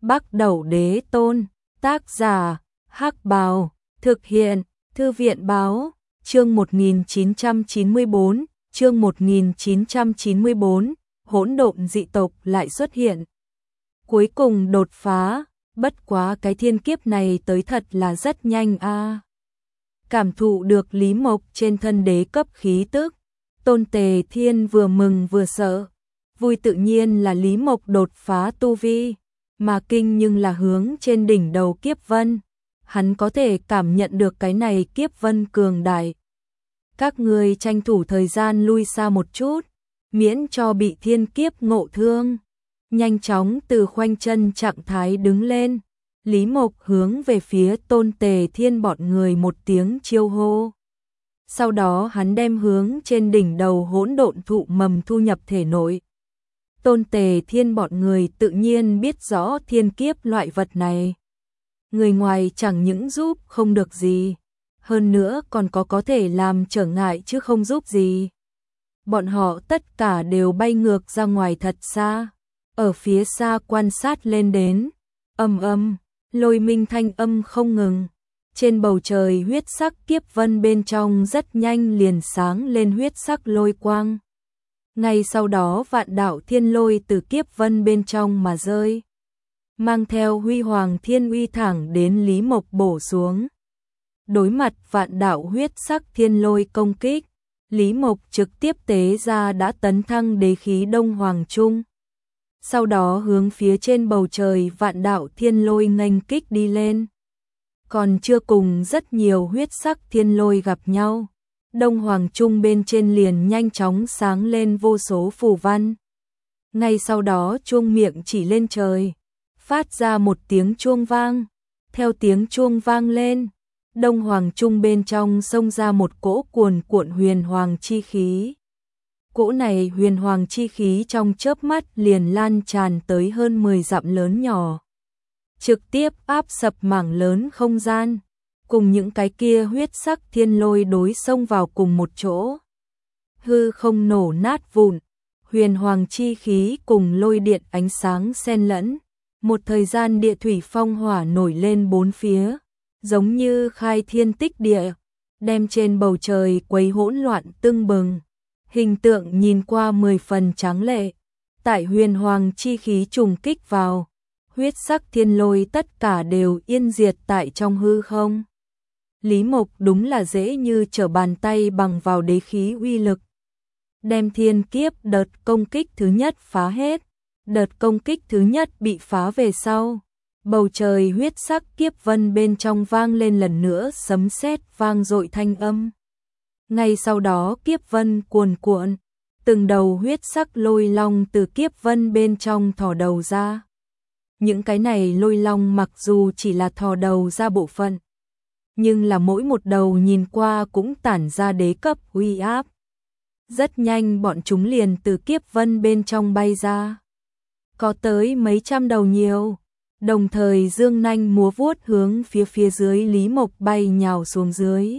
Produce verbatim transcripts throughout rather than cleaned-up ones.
Bắc Đẩu Đế Tôn, tác giả, Hắc Bào, thực hiện, Thư viện Báo, chương một nghìn chín trăm chín mươi bốn, chương một nghìn chín trăm chín mươi bốn, hỗn độn dị tộc lại xuất hiện. Cuối cùng đột phá, bất quá cái thiên kiếp này tới thật là rất nhanh a. À. Cảm thụ được Lý Mộc trên thân đế cấp khí tức, Tôn Tề Thiên vừa mừng vừa sợ. Vui tự nhiên là Lý Mộc đột phá tu vi, mà kinh nhưng là hướng trên đỉnh đầu kiếp vân. Hắn có thể cảm nhận được cái này kiếp vân cường đại. Các người tranh thủ thời gian lui xa một chút, miễn cho bị thiên kiếp ngộ thương. Nhanh chóng từ khoanh chân trạng thái đứng lên, Lý Mộc hướng về phía Tôn Tề Thiên bọn người một tiếng chiêu hô. Sau đó hắn đem hướng trên đỉnh đầu hỗn độn thụ mầm thu nhập thể nội. Tôn Tề Thiên bọn người tự nhiên biết rõ thiên kiếp loại vật này. Người ngoài chẳng những giúp không được gì, hơn nữa còn có có thể làm trở ngại chứ không giúp gì. Bọn họ tất cả đều bay ngược ra ngoài thật xa, ở phía xa quan sát lên đến, ầm ầm, lôi minh thanh âm không ngừng. Trên bầu trời huyết sắc kiếp vân bên trong rất nhanh liền sáng lên huyết sắc lôi quang. Ngay sau đó vạn đạo thiên lôi từ kiếp vân bên trong mà rơi, mang theo huy hoàng thiên uy thẳng đến Lý Mộc bổ xuống. Đối mặt vạn đạo huyết sắc thiên lôi công kích, Lý Mộc trực tiếp tế ra đã tấn thăng đế khí Đông Hoàng Trung. Sau đó hướng phía trên bầu trời vạn đạo thiên lôi nghênh kích đi lên. Còn chưa cùng rất nhiều huyết sắc thiên lôi gặp nhau, Đông Hoàng Trung bên trên liền nhanh chóng sáng lên vô số phù văn. Ngay sau đó chuông miệng chỉ lên trời, phát ra một tiếng chuông vang. Theo tiếng chuông vang lên, Đông Hoàng Trung bên trong xông ra một cỗ cuồn cuộn huyền hoàng chi khí. Cỗ này huyền hoàng chi khí trong chớp mắt liền lan tràn tới hơn mười dặm lớn nhỏ, trực tiếp áp sập mảng lớn không gian, cùng những cái kia huyết sắc thiên lôi đối xông vào cùng một chỗ. Hư không nổ nát vụn, huyền hoàng chi khí cùng lôi điện ánh sáng xen lẫn, một thời gian địa thủy phong hỏa nổi lên bốn phía, giống như khai thiên tích địa, đem trên bầu trời quấy hỗn loạn tưng bừng. Hình tượng nhìn qua mười phần tráng lệ, tại huyền hoàng chi khí trùng kích vào, huyết sắc thiên lôi tất cả đều yên diệt tại trong hư không. Lý Mộc đúng là dễ như trở bàn tay bằng vào đế khí uy lực. Đem thiên kiếp đợt công kích thứ nhất phá hết, đợt công kích thứ nhất bị phá về sau. Bầu trời huyết sắc kiếp vân bên trong vang lên lần nữa sấm sét vang dội thanh âm. Ngay sau đó kiếp vân cuồn cuộn, từng đầu huyết sắc lôi long từ kiếp vân bên trong thò đầu ra. Những cái này lôi long mặc dù chỉ là thò đầu ra bộ phận, nhưng là mỗi một đầu nhìn qua cũng tản ra đế cấp uy áp. Rất nhanh bọn chúng liền từ kiếp vân bên trong bay ra. Có tới mấy trăm đầu nhiều, đồng thời dương nanh múa vuốt hướng phía phía dưới Lý Mộc bay nhào xuống dưới.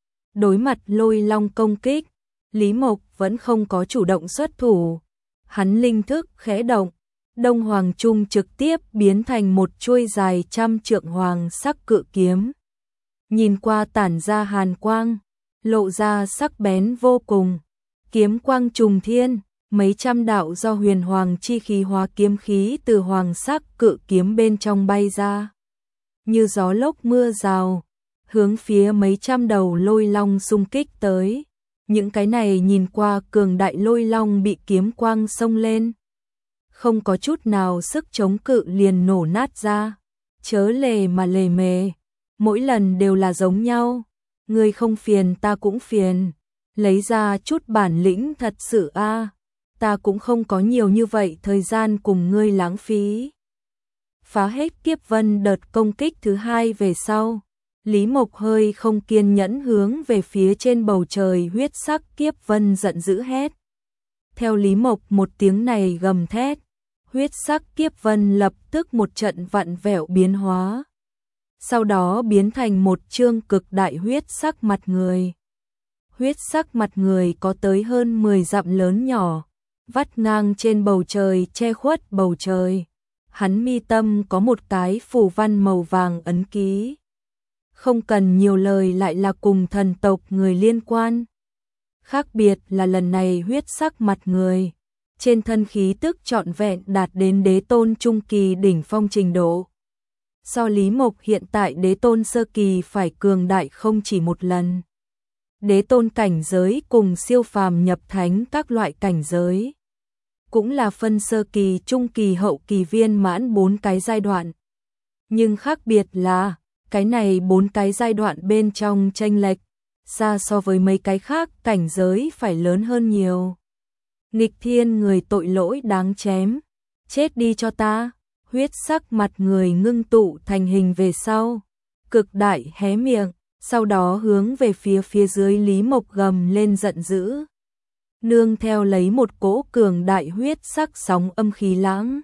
Đối mặt lôi long công kích, Lý Mộc vẫn không có chủ động xuất thủ. Hắn linh thức khẽ động, Đông Hoàng Trung trực tiếp biến thành một chuôi dài trăm trượng hoàng sắc cự kiếm. Nhìn qua tản ra hàn quang, lộ ra sắc bén vô cùng. Kiếm quang trùng thiên, mấy trăm đạo do huyền hoàng chi khí hóa kiếm khí từ hoàng sắc cự kiếm bên trong bay ra. Như gió lốc mưa rào, hướng phía mấy trăm đầu lôi long xung kích tới. Những cái này nhìn qua cường đại lôi long bị kiếm quang xông lên, không có chút nào sức chống cự liền nổ nát ra. Chớ lề mà lề mề, mỗi lần đều là giống nhau. Người không phiền ta cũng phiền, lấy ra chút bản lĩnh thật sự a. À. Ta cũng không có nhiều như vậy thời gian cùng ngươi lãng phí. Phá hết kiếp vân đợt công kích thứ hai về sau, Lý Mộc hơi không kiên nhẫn hướng về phía trên bầu trời huyết sắc kiếp vân giận dữ hét. Theo Lý Mộc một tiếng này gầm thét, huyết sắc kiếp vân lập tức một trận vặn vẹo biến hóa. Sau đó biến thành một chương cực đại huyết sắc mặt người. Huyết sắc mặt người có tới hơn mười dặm lớn nhỏ, vắt ngang trên bầu trời che khuất bầu trời. Hắn mi tâm có một cái phù văn màu vàng ấn ký. Không cần nhiều lời, lại là cùng thần tộc người liên quan. Khác biệt là lần này huyết sắc mặt người, trên thân khí tức trọn vẹn đạt đến đế tôn trung kỳ đỉnh phong trình độ. So Lý Mộc hiện tại đế tôn sơ kỳ phải cường đại không chỉ một lần. Đế tôn cảnh giới cùng siêu phàm nhập thánh các loại cảnh giới, cũng là phân sơ kỳ, trung kỳ, hậu kỳ, viên mãn bốn cái giai đoạn. Nhưng khác biệt là, cái này bốn cái giai đoạn bên trong chênh lệch, xa so với mấy cái khác cảnh giới phải lớn hơn nhiều. Nghịch thiên người tội lỗi đáng chém, chết đi cho ta. Huyết sắc mặt người ngưng tụ thành hình về sau, cực đại hé miệng, sau đó hướng về phía phía dưới Lý Mộc gầm lên giận dữ. Nương theo lấy một cỗ cường đại huyết sắc sóng âm khí lãng,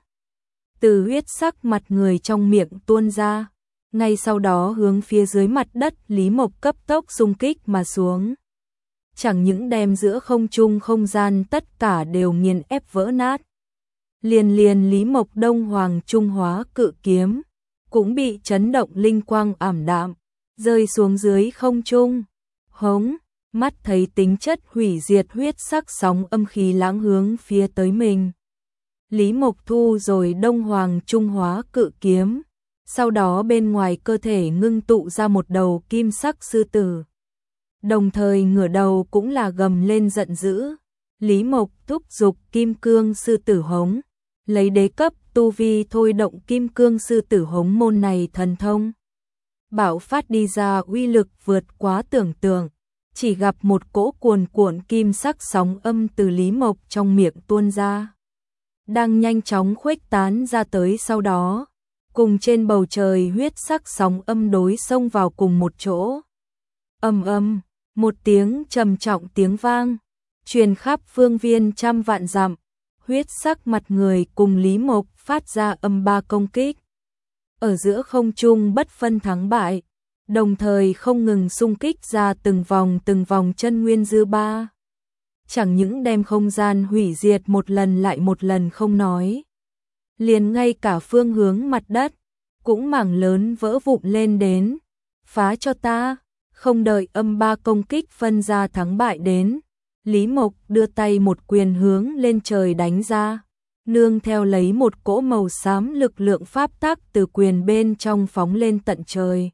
từ huyết sắc mặt người trong miệng tuôn ra, ngay sau đó hướng phía dưới mặt đất Lý Mộc cấp tốc xung kích mà xuống. Chẳng những đem giữa không trung không gian tất cả đều nghiền ép vỡ nát. Liền liền Lý Mộc Đông Hoàng Trung Hóa cự kiếm cũng bị chấn động linh quang ảm đạm, rơi xuống dưới không trung. Hống, mắt thấy tính chất hủy diệt huyết sắc sóng âm khí lãng hướng phía tới mình. Lý Mộc thu rồi Đông Hoàng Trung Hóa cự kiếm, sau đó bên ngoài cơ thể ngưng tụ ra một đầu kim sắc sư tử. Đồng thời ngửa đầu cũng là gầm lên giận dữ. Lý Mộc thúc giục kim cương sư tử hống, lấy đế cấp tu vi thôi động kim cương sư tử hống môn này thần thông. Bạo phát đi ra uy lực vượt quá tưởng tượng, chỉ gặp một cỗ cuồn cuộn kim sắc sóng âm từ Lý Mộc trong miệng tuôn ra, đang nhanh chóng khuếch tán ra tới, sau đó cùng trên bầu trời huyết sắc sóng âm đối xông vào cùng một chỗ. Ầm ầm, một tiếng trầm trọng tiếng vang truyền khắp phương viên trăm vạn dặm. Huyết sắc mặt người cùng Lý Mộc phát ra âm ba công kích, ở giữa không trung bất phân thắng bại, đồng thời không ngừng xung kích ra từng vòng từng vòng chân nguyên dư ba. Chẳng những đem không gian hủy diệt một lần lại một lần không nói, liền ngay cả phương hướng mặt đất cũng mảng lớn vỡ vụn lên đến. Phá cho ta. Không đợi âm ba công kích phân ra thắng bại đến, Lý Mộc đưa tay một quyền hướng lên trời đánh ra, nương theo lấy một cỗ màu xám lực lượng pháp tắc từ quyền bên trong phóng lên tận trời.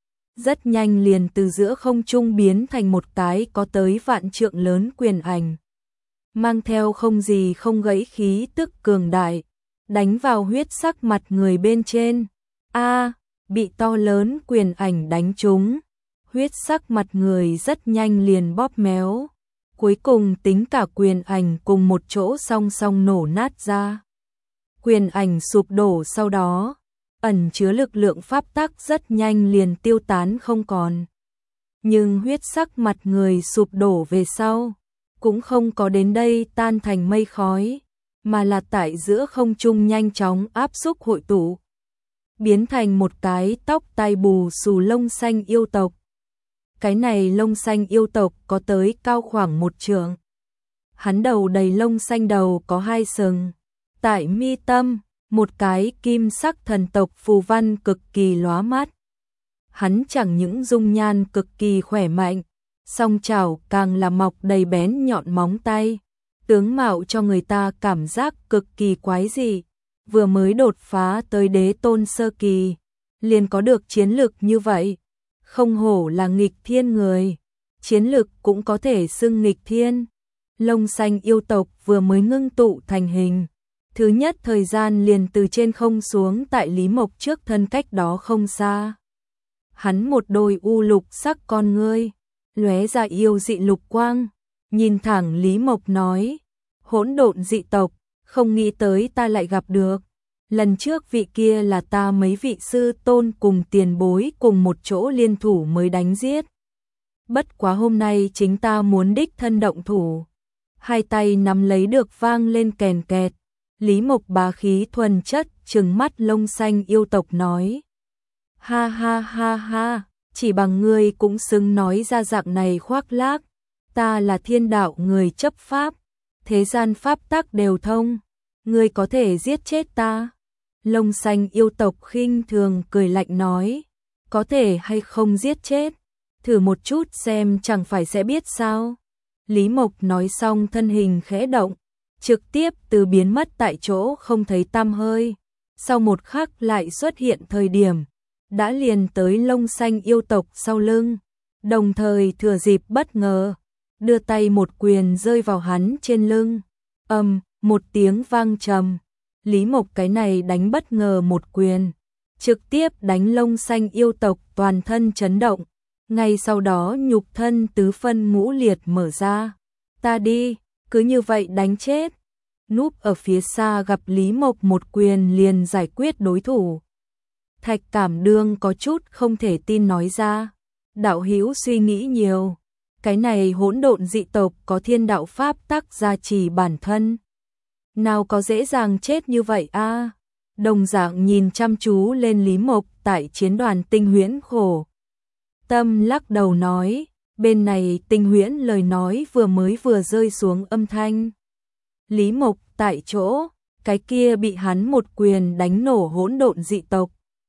Rất nhanh liền từ giữa không trung biến thành một cái có tới vạn trượng lớn quyền ảnh, mang theo không gì không gãy khí tức cường đại, đánh vào huyết sắc mặt người bên trên. A, bị to lớn quyền ảnh đánh trúng, huyết sắc mặt người rất nhanh liền bóp méo. Cuối cùng tính cả quyền ảnh cùng một chỗ song song nổ nát ra. Quyền ảnh sụp đổ, sau đó ẩn chứa lực lượng pháp tắc rất nhanh liền tiêu tán không còn. Nhưng huyết sắc mặt người sụp đổ về sau cũng không có đến đây tan thành mây khói, mà là tại giữa không trung nhanh chóng áp xúc hội tụ, biến thành một cái tóc tai bù xù lông xanh yêu tộc. Cái này lông xanh yêu tộc có tới cao khoảng một trượng. Hắn đầu đầy lông xanh, đầu có hai sừng. Tại mi tâm, một cái kim sắc thần tộc phù văn cực kỳ lóa mắt. Hắn chẳng những dung nhan cực kỳ khỏe mạnh, song chảo càng là mọc đầy bén nhọn móng tay. Tướng mạo cho người ta cảm giác cực kỳ quái dị. Vừa mới đột phá tới đế tôn sơ kỳ, liền có được chiến lực như vậy. Không hổ là nghịch thiên người, chiến lực cũng có thể xưng nghịch thiên. Lông xanh yêu tộc vừa mới ngưng tụ thành hình, thứ nhất thời gian liền từ trên không xuống tại Lý Mộc trước thân cách đó không xa. Hắn một đôi u lục sắc con ngươi, lóe ra yêu dị lục quang, nhìn thẳng Lý Mộc nói: hỗn độn dị tộc, không nghĩ tới ta lại gặp được. Lần trước vị kia là ta mấy vị sư tôn cùng tiền bối cùng một chỗ liên thủ mới đánh giết. Bất quá hôm nay chính ta muốn đích thân động thủ. Hai tay nắm lấy được vang lên kèn kẹt. Lý Mộc bá khí thuần chất trừng mắt lông xanh yêu tộc nói: ha ha ha ha, chỉ bằng ngươi cũng xứng nói ra dạng này khoác lác. Ta là thiên đạo người chấp pháp, thế gian pháp tắc đều thông, ngươi có thể giết chết ta. Lông xanh yêu tộc khinh thường cười lạnh nói, có thể hay không giết chết, thử một chút xem chẳng phải sẽ biết sao. Lý Mộc nói xong thân hình khẽ động, trực tiếp từ biến mất tại chỗ không thấy tăm hơi, sau một khắc lại xuất hiện thời điểm, đã liền tới lông xanh yêu tộc sau lưng, đồng thời thừa dịp bất ngờ, đưa tay một quyền rơi vào hắn trên lưng, ầm, một tiếng vang trầm. Lý Mộc cái này đánh bất ngờ một quyền, trực tiếp đánh lông xanh yêu tộc toàn thân chấn động, ngay sau đó nhục thân tứ phân ngũ liệt mở ra. Ta đi, cứ như vậy đánh chết. Núp ở phía xa gặp Lý Mộc một quyền liền giải quyết đối thủ. Thạch Cảm Đương có chút không thể tin nói ra, đạo hữu suy nghĩ nhiều, cái này hỗn độn dị tộc có thiên đạo pháp tắc gia trì bản thân. Nào có dễ dàng chết như vậy a? À? Đồng dạng nhìn chăm chú lên Lý Mộc tại chiến đoàn Tinh Huyễn khổ. Tâm lắc đầu nói, bên này Tinh Huyễn lời nói vừa mới vừa rơi xuống âm thanh. Lý Mộc tại chỗ, cái kia bị hắn một quyền đánh nổ hỗn độn dị tộc.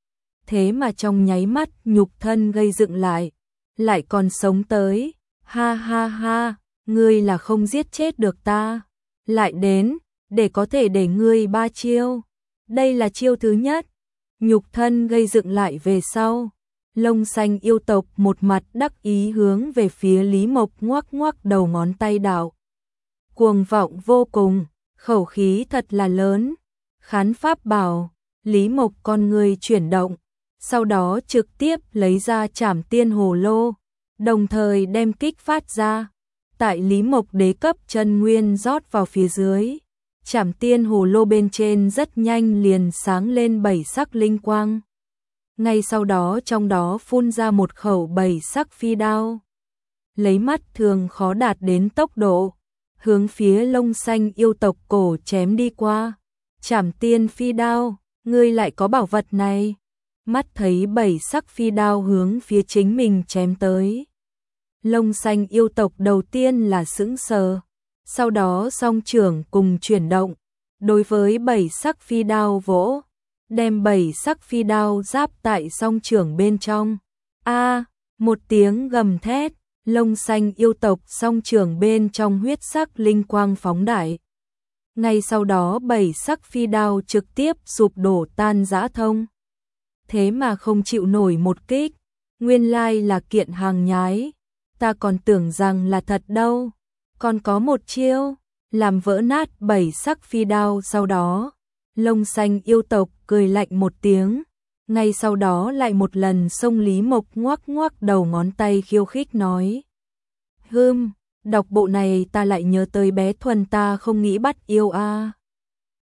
Thế mà trong nháy mắt nhục thân gây dựng lại, lại còn sống tới, ha ha ha, ngươi là không giết chết được ta, lại đến, để có thể để ngươi ba chiêu. Đây là chiêu thứ nhất, nhục thân gây dựng lại về sau. Lông xanh yêu tộc một mặt đắc ý hướng về phía Lý Mộc ngoắc ngoắc đầu ngón tay đạo. Cuồng vọng vô cùng, khẩu khí thật là lớn. Khán pháp bảo, Lý Mộc con người chuyển động, sau đó trực tiếp lấy ra Trảm Tiên Hồ Lô, đồng thời đem kích phát ra. Tại Lý Mộc đế cấp chân nguyên rót vào phía dưới, Trảm Tiên Hồ Lô bên trên rất nhanh liền sáng lên bảy sắc linh quang. Ngay sau đó trong đó phun ra một khẩu bảy sắc phi đao. Lấy mắt thường khó đạt đến tốc độ, hướng phía lông xanh yêu tộc cổ chém đi qua. Trảm Tiên phi đao, ngươi lại có bảo vật này. Mắt thấy bảy sắc phi đao hướng phía chính mình chém tới. Lông xanh yêu tộc đầu tiên là sững sờ, sau đó song trưởng cùng chuyển động, đối với bảy sắc phi đao vỗ, đem bảy sắc phi đao giáp tại song trưởng bên trong. A, một tiếng gầm thét, lông xanh yêu tộc song trưởng bên trong huyết sắc linh quang phóng đại. Ngay sau đó bảy sắc phi đao trực tiếp sụp đổ tan rã thông. Thế mà không chịu nổi một kích, nguyên lai là kiện hàng nhái, ta còn tưởng rằng là thật đâu. Còn có một chiêu, làm vỡ nát bảy sắc phi đao sau đó. Lông xanh yêu tộc cười lạnh một tiếng, ngay sau đó lại một lần xông Lý Mộc ngoắc ngoắc đầu ngón tay khiêu khích nói. Hừm, đọc bộ này ta lại nhớ tới bé Thuần ta không nghĩ bắt yêu a. À.